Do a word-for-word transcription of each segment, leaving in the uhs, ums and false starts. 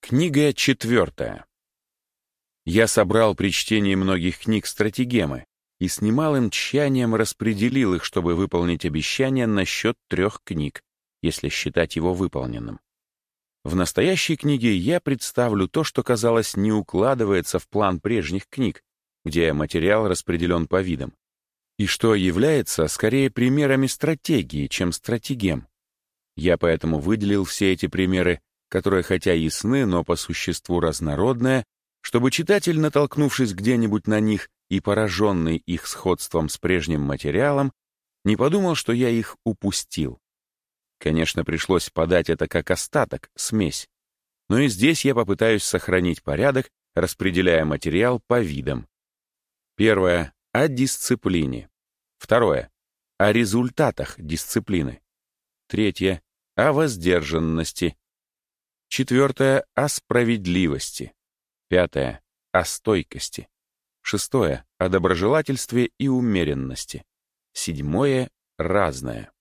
Книга четвертая. Я собрал при чтении многих книг стратегемы и с немалым тщанием распределил их, чтобы выполнить обещание насчет трех книг, если считать его выполненным. В настоящей книге я представлю то, что, казалось, не укладывается в план прежних книг, где материал распределен по видам, и что является скорее примерами стратегии, чем стратегем. Я поэтому выделил все эти примеры, которые хотя ясны, но по существу разнородные, чтобы читатель, натолкнувшись где-нибудь на них и пораженный их сходством с прежним материалом, не подумал, что я их упустил. Конечно, пришлось подать это как остаток, смесь, но и здесь я попытаюсь сохранить порядок, распределяя материал по видам. Первое — о дисциплине. Второе — о результатах дисциплины. Третье — о воздержанности. Четвертое — о справедливости. Пятое — о стойкости. Шестое — о доброжелательстве и умеренности. Седьмое — разное.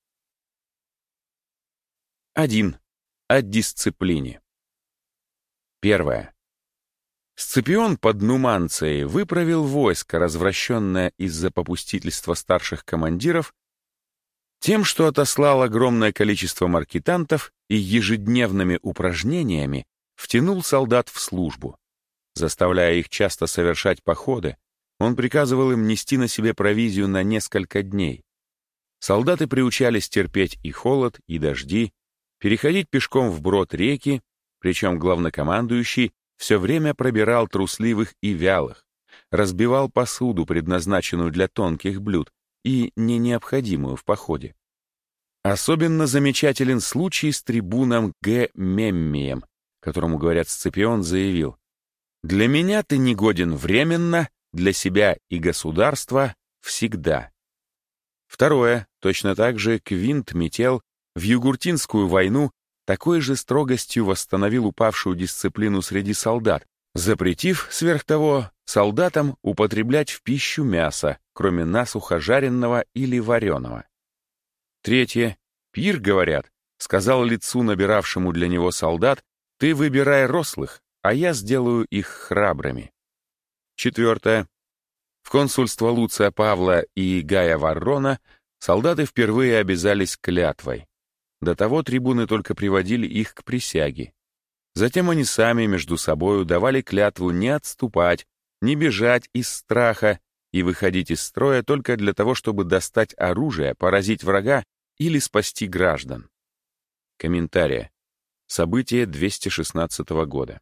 Один. О дисциплине. Первое. Сципион под Нуманцией выправил войско, развращенное из-за попустительства старших командиров, тем, что отослал огромное количество маркетантов и ежедневными упражнениями втянул солдат в службу. Заставляя их часто совершать походы, он приказывал им нести на себе провизию на несколько дней. Солдаты приучались терпеть и холод, и дожди, переходить пешком вброд реки, причем главнокомандующий все время пробирал трусливых и вялых, разбивал посуду, предназначенную для тонких блюд, и не необходимую в походе. Особенно замечателен случай с трибуном Г. Меммием, которому, говорят, Сципион заявил: «Для меня ты негоден временно, для себя и государства всегда». Второе, точно так же Квинт Метел в Югуртинскую войну такой же строгостью восстановил упавшую дисциплину среди солдат, запретив, сверх того, солдатам употреблять в пищу мясо, кроме насухо жареного или вареного. Третье. Пир, говорят, сказал лицу, набиравшему для него солдат: «Ты выбирай рослых, а я сделаю их храбрыми». Четвертое. В консульство Луция Павла и Гая Варрона солдаты впервые обязались клятвой. До того трибуны только приводили их к присяге. Затем они сами между собою давали клятву не отступать, не бежать из страха и выходить из строя только для того, чтобы достать оружие, поразить врага или спасти граждан. Комментария. Событие двести шестнадцатого года.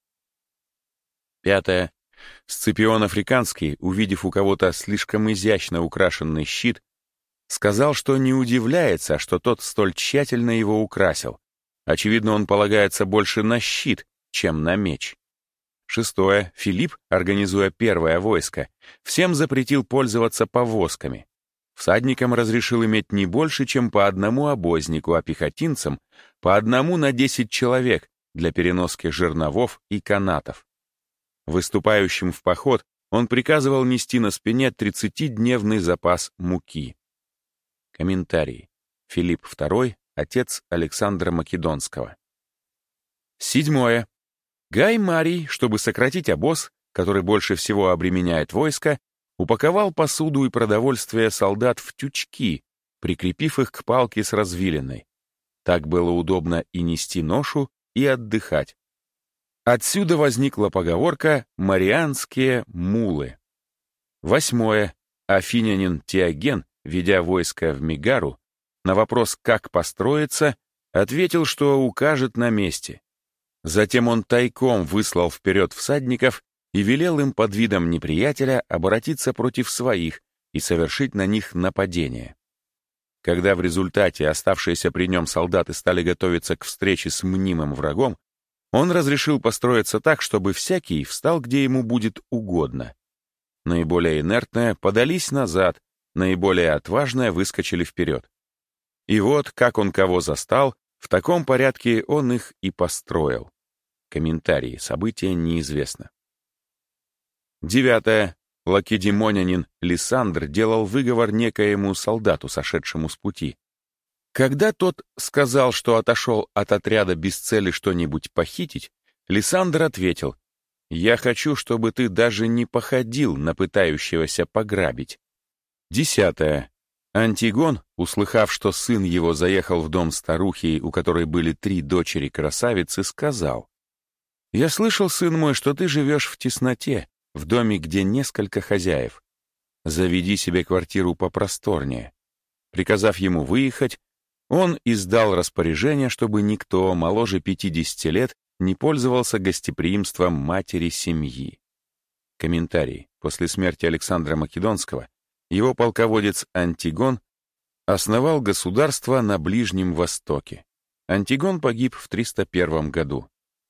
Пятое. Сципион Африканский, увидев у кого-то слишком изящно украшенный щит, сказал, что не удивляется, что тот столь тщательно его украсил. Очевидно, он полагается больше на щит, чем на меч. Шестое. Филипп, организуя первое войско, всем запретил пользоваться повозками. Всадникам разрешил иметь не больше, чем по одному обознику, а пехотинцам — по одному на десять человек для переноски жерновов и канатов. Выступающим в поход он приказывал нести на спине тридцатидневный запас муки. Комментарий. Филипп второй, отец Александра Македонского. Седьмое. Гай Марий, чтобы сократить обоз, который больше всего обременяет войско, упаковал посуду и продовольствие солдат в тючки, прикрепив их к палке с развилиной. Так было удобно и нести ношу, и отдыхать. Отсюда возникла поговорка «марианские мулы». Восьмое. Афинянин Теоген, ведя войско в Мегару, на вопрос, как построиться, ответил, что укажет на месте. Затем он тайком выслал вперед всадников и велел им под видом неприятеля обратиться против своих и совершить на них нападение. Когда в результате оставшиеся при нем солдаты стали готовиться к встрече с мнимым врагом, он разрешил построиться так, чтобы всякий встал, где ему будет угодно. Наиболее инертные подались назад, наиболее отважные выскочили вперед. И вот, как он кого застал, в таком порядке он их и построил. Комментарии. События неизвестно. Девятое. Лакедемонянин Лисандр делал выговор некоему солдату, сошедшему с пути. Когда тот сказал, что отошел от отряда без цели что-нибудь похитить, Лисандр ответил: «Я хочу, чтобы ты даже не походил на пытающегося пограбить». Десятое. Антигон, услыхав, что сын его заехал в дом старухи, у которой были три дочери-красавицы, сказал: «Я слышал, сын мой, что ты живешь в тесноте, в доме, где несколько хозяев. Заведи себе квартиру попросторнее». Приказав ему выехать, он издал распоряжение, чтобы никто моложе пятидесяти лет не пользовался гостеприимством матери семьи. Комментарий. После смерти Александра Македонского его полководец Антигон основал государство на Ближнем Востоке. Антигон погиб в триста первом году.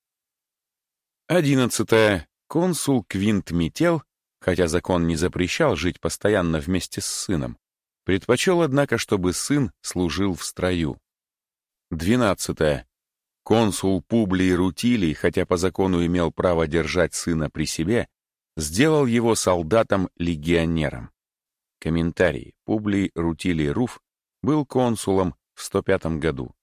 Одиннадцатое. Консул Квинт Метел, хотя закон не запрещал жить постоянно вместе с сыном, предпочел, однако, чтобы сын служил в строю. Двенадцатое. Консул Публий Рутилий, хотя по закону имел право держать сына при себе, сделал его солдатом-легионером. Комментарий. Публий Рутилий Руф был консулом в сто пятом году.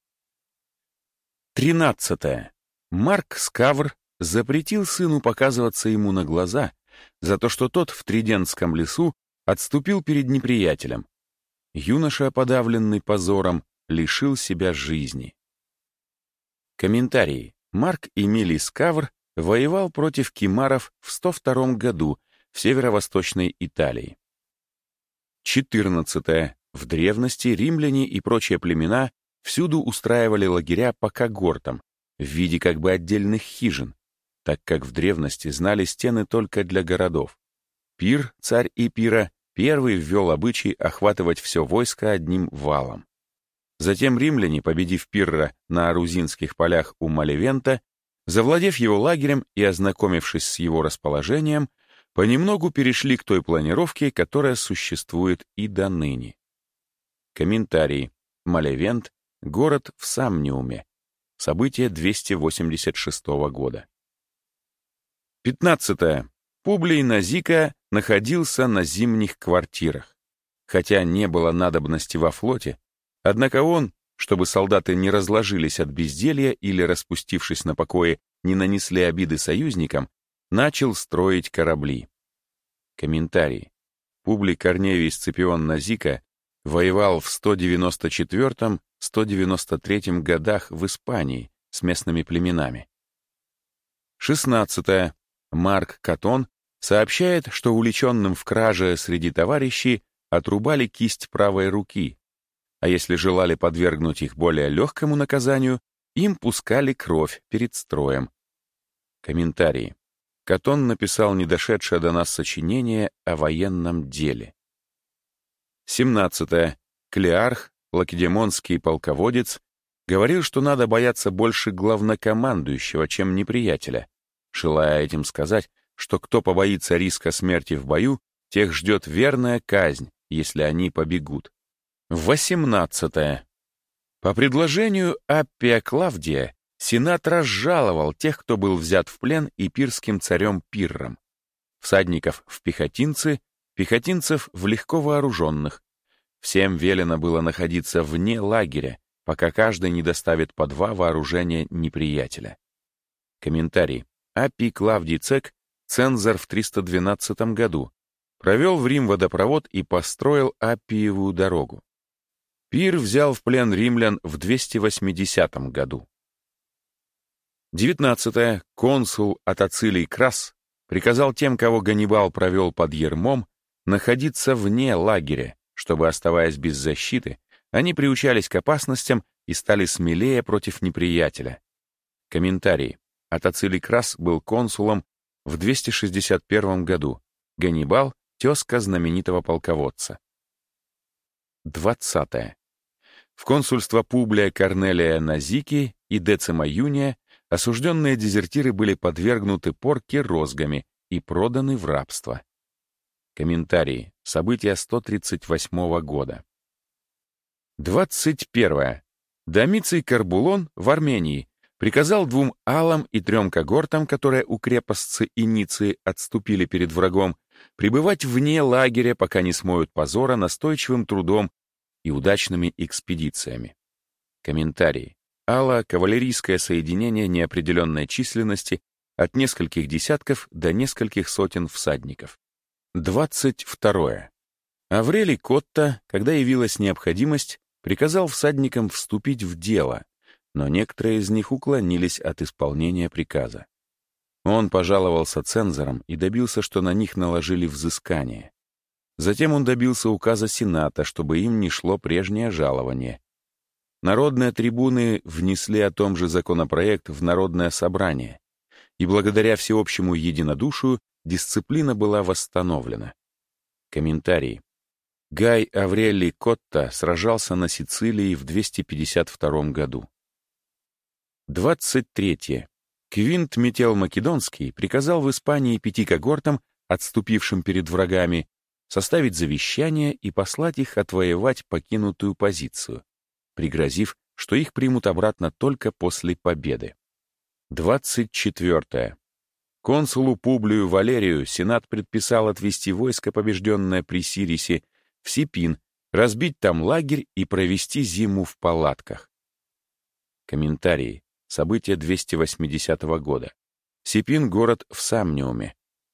Тринадцатое. Марк Скавр запретил сыну показываться ему на глаза за то, что тот в Тридентском лесу отступил перед неприятелем. Юноша, подавленный позором, лишил себя жизни. Комментарий. Марк Эмилий Скавр воевал против кимаров в сто втором году в северо-восточной Италии. четырнадцатое. В древности римляне и прочие племена всюду устраивали лагеря по когортам в виде как бы отдельных хижин, так как в древности знали стены только для городов. Пир, царь Эпира, первый ввел обычай охватывать все войско одним валом. Затем римляне, победив Пирра на Арузинских полях у Малевента, завладев его лагерем и ознакомившись с его расположением, понемногу перешли к той планировке, которая существует и до ныне. Комментарий. Малевент — город в Самниуме. Событие двести восемьдесят шестого года. пятнадцатое. Публий Назика находился на зимних квартирах. Хотя не было надобности во флоте, однако он, чтобы солдаты не разложились от безделья или, распустившись на покое, не нанесли обиды союзникам, начал строить корабли. Комментарий. Публий Корневий Сципион Назика воевал в сто девяносто четвёртом — сто девяносто третьем годах в Испании с местными племенами. шестнадцатое. Марк Катон сообщает, что уличенным в краже среди товарищей отрубали кисть правой руки, а если желали подвергнуть их более легкому наказанию, им пускали кровь перед строем. Комментарий. Катон написал недошедшее до нас сочинение о военном деле. семнадцатое. Клеарх, лакедемонский полководец, говорил, что надо бояться больше главнокомандующего, чем неприятеля, желая этим сказать, что кто побоится риска смерти в бою, тех ждет верная казнь, если они побегут. восемнадцатое. По предложению Аппия Клавдия Сенат разжаловал тех, кто был взят в плен эпирским царем Пирром. Всадников в пехотинцы, пехотинцев в легко вооруженных. Всем велено было находиться вне лагеря, пока каждый не доставит по два вооружения неприятеля. Комментарий. Аппий Клавдий Цек, цензор в триста двенадцатом году, провел в Рим водопровод и построил Аппиевую дорогу. Пир взял в плен римлян в двести восьмидесятом году. девятнадцатое. Консул Атацилий Крас приказал тем, кого Ганнибал провел под ярмом, находиться вне лагеря, чтобы, оставаясь без защиты, они приучались к опасностям и стали смелее против неприятеля. Комментарий. Атацилий Крас был консулом в двести шестьдесят первом году, Ганнибал — тезка знаменитого полководца. двадцатое. В консульство Публия Корнелия Назики и Децима Юния осужденные дезертиры были подвергнуты порке розгами и проданы в рабство. Комментарий. События сто тридцать восьмого года. двадцать первое. Домиций Карбулон в Армении приказал двум алам и трем когортам, которые у крепостцы и Ниции отступили перед врагом, пребывать вне лагеря, пока не смоют позора настойчивым трудом и удачными экспедициями. Комментарий. Алла — кавалерийское соединение неопределенной численности от нескольких десятков до нескольких сотен всадников. двадцать второе. Аврелий Котта, когда явилась необходимость, приказал всадникам вступить в дело, но некоторые из них уклонились от исполнения приказа. Он пожаловался цензорам и добился, что на них наложили взыскание. Затем он добился указа Сената, чтобы им не шло прежнее жалование. Народные трибуны внесли о том же законопроект в Народное собрание, и благодаря всеобщему единодушию дисциплина была восстановлена. Комментарий. Гай Аврелий Котта сражался на Сицилии в двести пятьдесят втором году. двадцать третье. Квинт Метел Македонский приказал в Испании пяти когортам, отступившим перед врагами, составить завещание и послать их отвоевать покинутую позицию, пригрозив, что их примут обратно только после победы. двадцать четвертое. Консулу Публию Валерию Сенат предписал отвести войско, побежденное при Сирисе, в Сипин, разбить там лагерь и провести зиму в палатках. Комментарии. События двести восьмидесятого года. Сипин — город в Самниуме.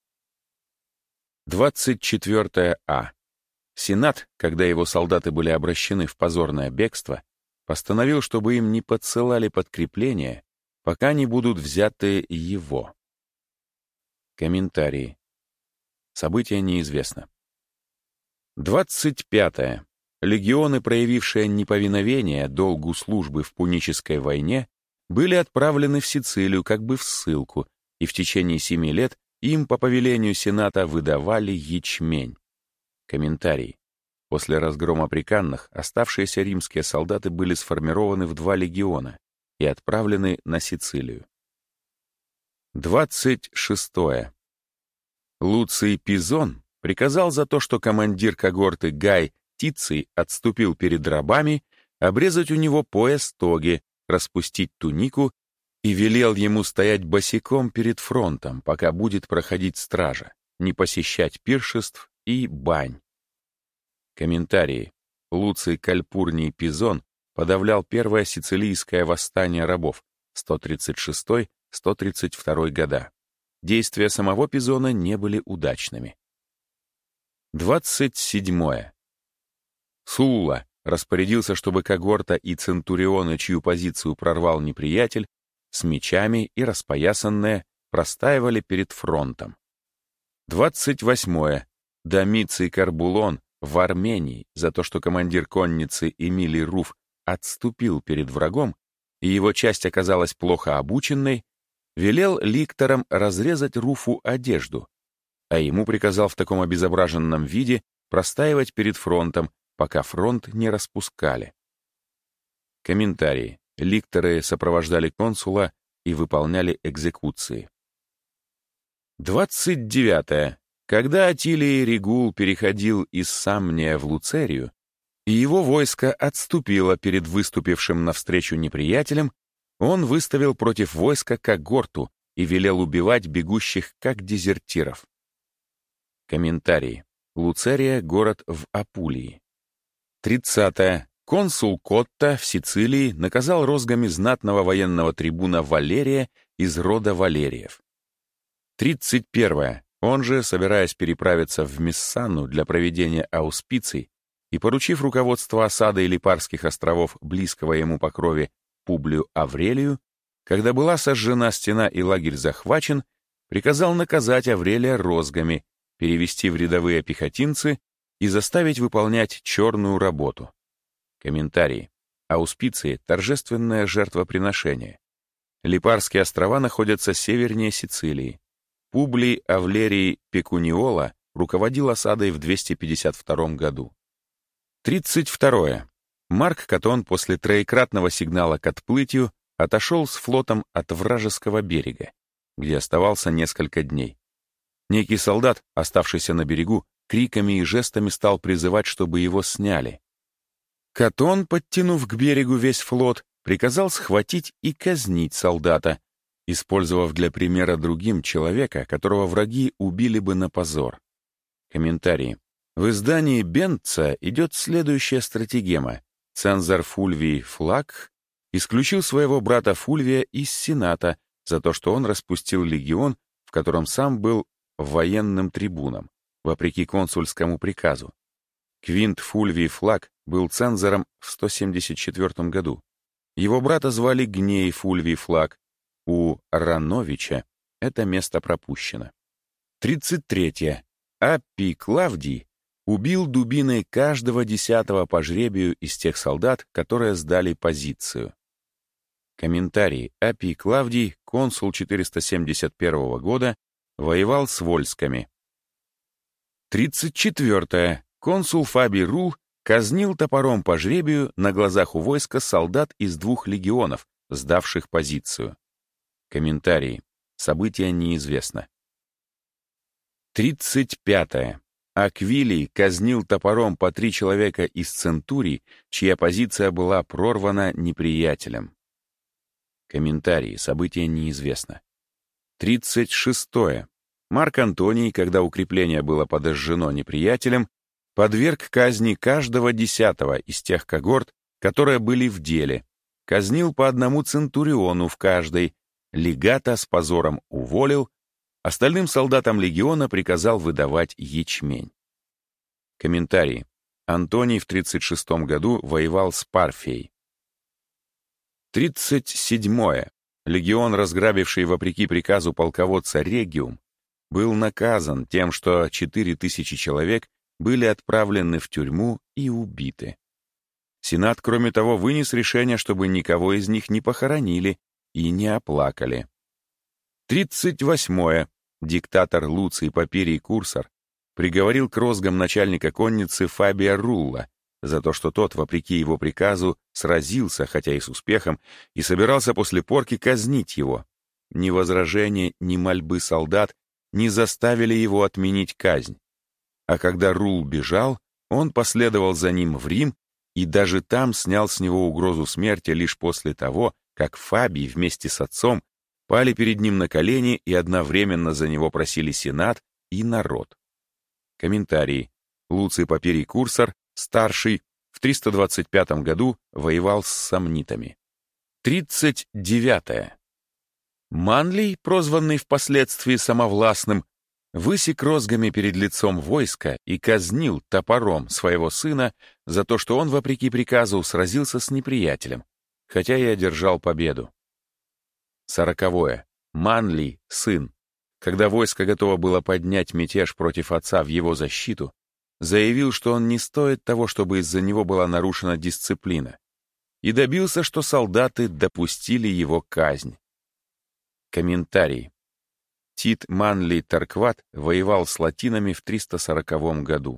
двадцать четвертое А. Сенат, когда его солдаты были обращены в позорное бегство, постановил, чтобы им не подсылали подкрепления, пока не будут взяты его. Комментарии. Событие неизвестно. двадцать пятое. Легионы, проявившие неповиновение долгу службы в Пунической войне, были отправлены в Сицилию как бы в ссылку, и в течение семи лет им по повелению Сената выдавали ячмень. Комментарий. После разгрома Приканных оставшиеся римские солдаты были сформированы в два легиона и отправлены на Сицилию. двадцать шестое. Луций Пизон приказал за то, что командир когорты Гай Тиций отступил перед рабами, обрезать у него пояс тоги, распустить тунику и велел ему стоять босиком перед фронтом, пока будет проходить стража, не посещать пиршеств и бань. Комментарии. Луций Кальпурний Пизон подавлял первое сицилийское восстание рабов сто тридцать шестой — сто тридцать второй года. Действия самого Пизона не были удачными. двадцать седьмое. Сулла распорядился, чтобы когорта и центурионы, чью позицию прорвал неприятель, с мечами и распоясанные, простаивали перед фронтом. двадцать восьмое. Домиций Карбулон в Армении за то, что командир конницы Эмилий Руф отступил перед врагом, и его часть оказалась плохо обученной, велел ликторам разрезать Руфу одежду, а ему приказал в таком обезображенном виде простаивать перед фронтом, пока фронт не распускали. Комментарии. Ликторы сопровождали консула и выполняли экзекуции. двадцать девятое. Когда Атилий Регул переходил из Самния в Луцерию, и его войско отступило перед выступившим навстречу неприятелем, он выставил против войска когорту и велел убивать бегущих как дезертиров. Комментарии. Луцерия — город в Апулии. тридцатое. Консул Котта в Сицилии наказал розгами знатного военного трибуна Валерия из рода Валериев. тридцать первое. Он же, собираясь переправиться в Мессану для проведения ауспиций и поручив руководство осадой Липарских островов близкого ему по крови Публию Аврелию, когда была сожжена стена и лагерь захвачен, приказал наказать Аврелия розгами, перевести в рядовые пехотинцы и заставить выполнять черную работу. Комментарий. Ауспиции — торжественное жертвоприношение. Липарские острова находятся севернее Сицилии. Публий Авлерий Пекуниола руководил осадой в двести пятьдесят втором году. тридцать второе. Марк Катон после троекратного сигнала к отплытию отошел с флотом от вражеского берега, где оставался несколько дней. Некий солдат, оставшийся на берегу, криками и жестами стал призывать, чтобы его сняли. Катон, подтянув к берегу весь флот, приказал схватить и казнить солдата, использовав для примера другим человека, которого враги убили бы на позор. Комментарий. В издании Бентца идет следующая стратегема. Цензор Фульвий Флаг исключил своего брата Фульвия из Сената за то, что он распустил легион, в котором сам был военным трибуном, вопреки консульскому приказу. Квинт Фульвий Флаг был цензором в сто семьдесят четвёртом году. Его брата звали Гней Фульвий Флаг. У Рановича это место пропущено. тридцать третье. Аппий Клавдий убил дубиной каждого десятого по жребию из тех солдат, которые сдали позицию. Комментарий. Аппий Клавдий, консул четыреста семьдесят первого года, воевал с вольсками. тридцать четвёртое. Консул Фабий Рул казнил топором по жребию на глазах у войска солдат из двух легионов, сдавших позицию. Комментарий. Событие неизвестно. тридцать пятое. Аквилий казнил топором по три человека из центурий, чья позиция была прорвана неприятелем. Комментарий. Событие неизвестно. тридцать шестое. Марк Антоний, когда укрепление было подожжено неприятелем, подверг казни каждого десятого из тех когорт, которые были в деле, казнил по одному центуриону в каждой, легата с позором уволил, остальным солдатам легиона приказал выдавать ячмень. Комментарий. Антоний в тридцать шестом году воевал с Парфией. тридцать седьмое. Легион, разграбивший вопреки приказу полководца Региум, был наказан тем, что четыре тысячи человек были отправлены в тюрьму и убиты. Сенат, кроме того, вынес решение, чтобы никого из них не похоронили и не оплакали. тридцать восьмое. Диктатор Луций Папирий Курсор приговорил к розгам начальника конницы Фабия Рулла за то, что тот, вопреки его приказу, сразился, хотя и с успехом, и собирался после порки казнить его. Ни возражения, ни мольбы солдат не заставили его отменить казнь. А когда Рул бежал, он последовал за ним в Рим и даже там снял с него угрозу смерти лишь после того, как Фабий вместе с отцом пали перед ним на колени и одновременно за него просили Сенат и народ. Комментарий. Луций Папирий Курсор, старший, в триста двадцать пятом году воевал с сомнитами. тридцать девятое. Манлий, прозванный впоследствии самовластным, высек розгами перед лицом войска и казнил топором своего сына за то, что он, вопреки приказу, сразился с неприятелем, хотя и одержал победу. Сороковое. Манлий, сын, когда войско готово было поднять мятеж против отца в его защиту, заявил, что он не стоит того, чтобы из-за него была нарушена дисциплина, и добился, что солдаты допустили его казнь. Комментарий. Тит Манлий Таркват воевал с латинами в триста сороковом году.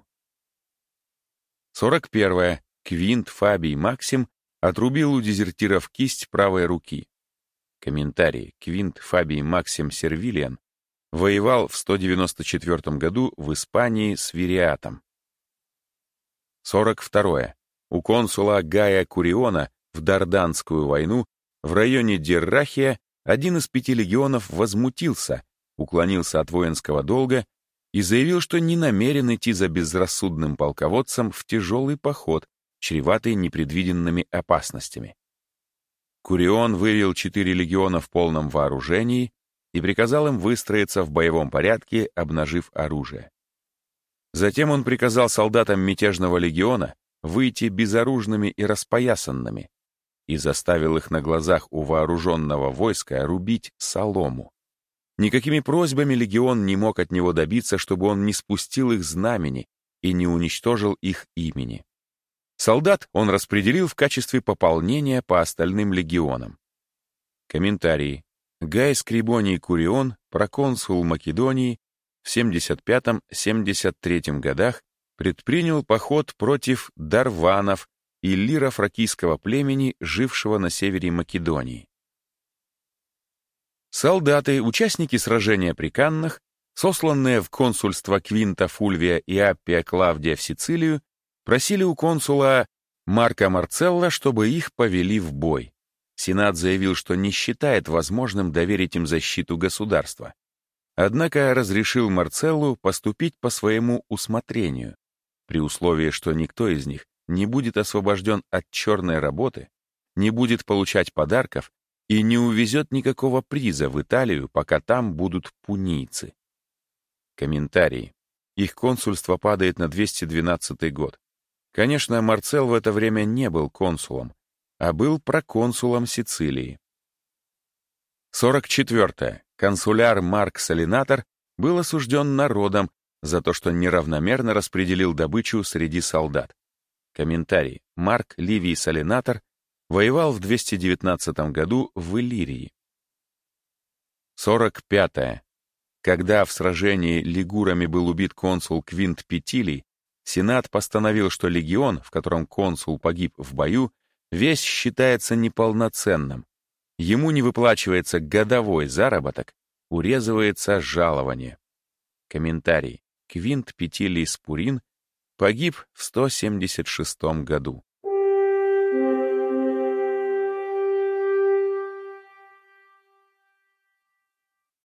сорок первое. Квинт Фабий Максим отрубил у дезертиров кисть правой руки. Комментарий. Квинт Фабий Максим Сервилиан воевал в сто девяносто четвёртом году в Испании с Вириатом. сорок второе. У консула Гая Куриона в Дарданскую войну в районе Деррахия один из пяти легионов возмутился, уклонился от воинского долга и заявил, что не намерен идти за безрассудным полководцем в тяжелый поход, чреватый непредвиденными опасностями. Курион вывел четыре легиона в полном вооружении и приказал им выстроиться в боевом порядке, обнажив оружие. Затем он приказал солдатам мятежного легиона выйти безоружными и распоясанными и заставил их на глазах у вооруженного войска рубить солому. Никакими просьбами легион не мог от него добиться, чтобы он не спустил их знамени и не уничтожил их имени. Солдат он распределил в качестве пополнения по остальным легионам. Комментарии. Гай Скрибоний Курион, проконсул Македонии, в семьдесят пятом — семьдесят третьем годах предпринял поход против дарванов и лира фракийского племени, жившего на севере Македонии. Солдаты, участники сражения при Каннах, сосланные в консульство Квинта Фульвия и Аппия Клавдия в Сицилию, просили у консула Марка Марцелла, чтобы их повели в бой. Сенат заявил, что не считает возможным доверить им защиту государства. Однако разрешил Марцеллу поступить по своему усмотрению, при условии, что никто из них не будет освобожден от черной работы, не будет получать подарков и не увезет никакого приза в Италию, пока там будут пунийцы. Комментарий. Их консульство падает на двести двенадцатый год. Конечно, Марцел в это время не был консулом, а был проконсулом Сицилии. сорок четвёртое. Консуляр Марк Салинатор был осужден народом за то, что неравномерно распределил добычу среди солдат. Комментарий. Марк Ливий Салинатор воевал в двести девятнадцатом году в Иллирии. сорок пятое. Когда в сражении лигурами был убит консул Квинт Петилий, Сенат постановил, что легион, в котором консул погиб в бою, весь считается неполноценным. Ему не выплачивается годовой заработок, урезывается жалование. Комментарий. Квинт Петилий Спурин погиб в сто семьдесят шестом году.